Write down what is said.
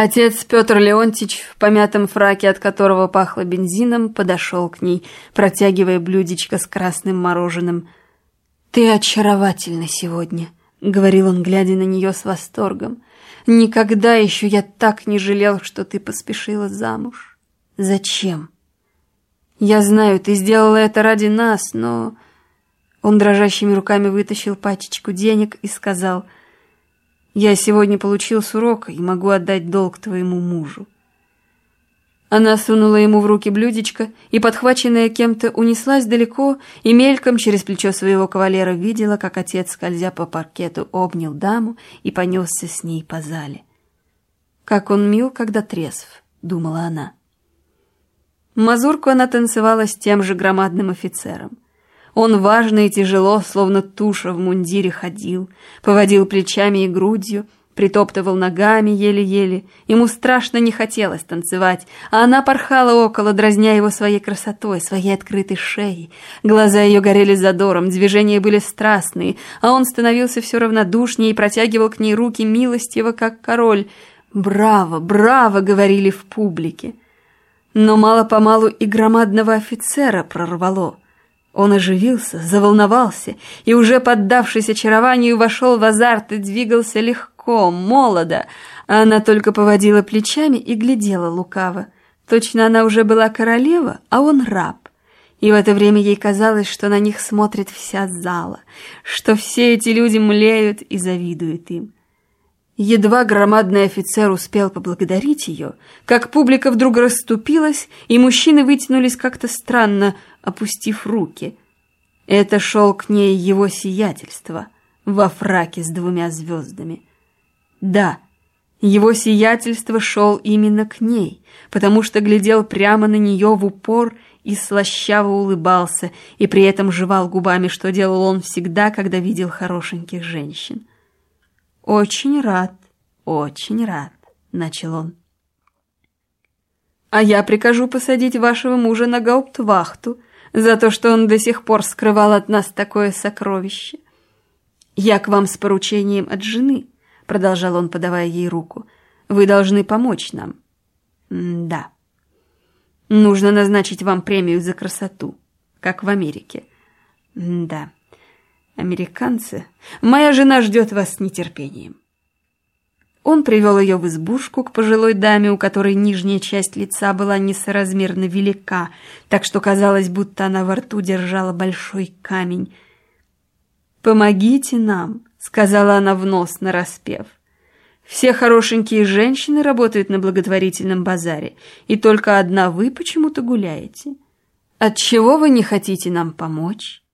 Отец Петр Леонтьич, в помятом фраке, от которого пахло бензином, подошел к ней, протягивая блюдечко с красным мороженым. «Ты очаровательна сегодня», — говорил он, глядя на нее с восторгом. «Никогда еще я так не жалел, что ты поспешила замуж. Зачем? Я знаю, ты сделала это ради нас, но...» Он дрожащими руками вытащил пачечку денег и сказал: «Я сегодня получил с урока и могу отдать долг твоему мужу». Она сунула ему в руки блюдечко и, подхваченная кем-то, унеслась далеко и мельком через плечо своего кавалера видела, как отец, скользя по паркету, обнял даму и понесся с ней по зале. «Как он мил, когда трезв», — думала она. Мазурку она танцевала с тем же громадным офицером. Он важно и тяжело, словно туша в мундире, ходил, поводил плечами и грудью, притоптывал ногами еле-еле. Ему страшно не хотелось танцевать, а она порхала около, дразня его своей красотой, своей открытой шеей. Глаза ее горели задором, движения были страстные, а он становился все равнодушнее и протягивал к ней руки милостиво, как король. «Браво, браво!» — говорили в публике. Но мало-помалу и громадного офицера прорвало. Он оживился, заволновался и, уже поддавшись очарованию, вошел в азарт и двигался легко, молодо, а она только поводила плечами и глядела лукаво. Точно она уже была королева, а он раб. И в это время ей казалось, что на них смотрит вся зала, что все эти люди млеют и завидуют им. Едва громадный офицер успел поблагодарить ее, как публика вдруг расступилась, и мужчины вытянулись как-то странно, опустив руки. Это шел к ней его сиятельство во фраке с 2 звездами. Да, его сиятельство шел именно к ней, потому что глядел прямо на нее в упор и слащаво улыбался, и при этом жевал губами, что делал он всегда, когда видел хорошеньких женщин. «Очень рад», — начал он. «А я прикажу посадить вашего мужа на гауптвахту за то, что он до сих пор скрывал от нас такое сокровище. Я к вам с поручением от жены», — продолжал он, подавая ей руку. «Вы должны помочь нам». «Да. Нужно назначить вам премию за красоту, как в Америке». «Да. Американцы. Моя жена ждет вас с нетерпением». Он привел ее в избушку к пожилой даме, у которой нижняя часть лица была несоразмерно велика, так что казалось, будто она во рту держала большой камень. «Помогите нам», — сказала она в нос нараспев. «Все хорошенькие женщины работают на благотворительном базаре, и только одна вы почему-то гуляете. Отчего вы не хотите нам помочь?»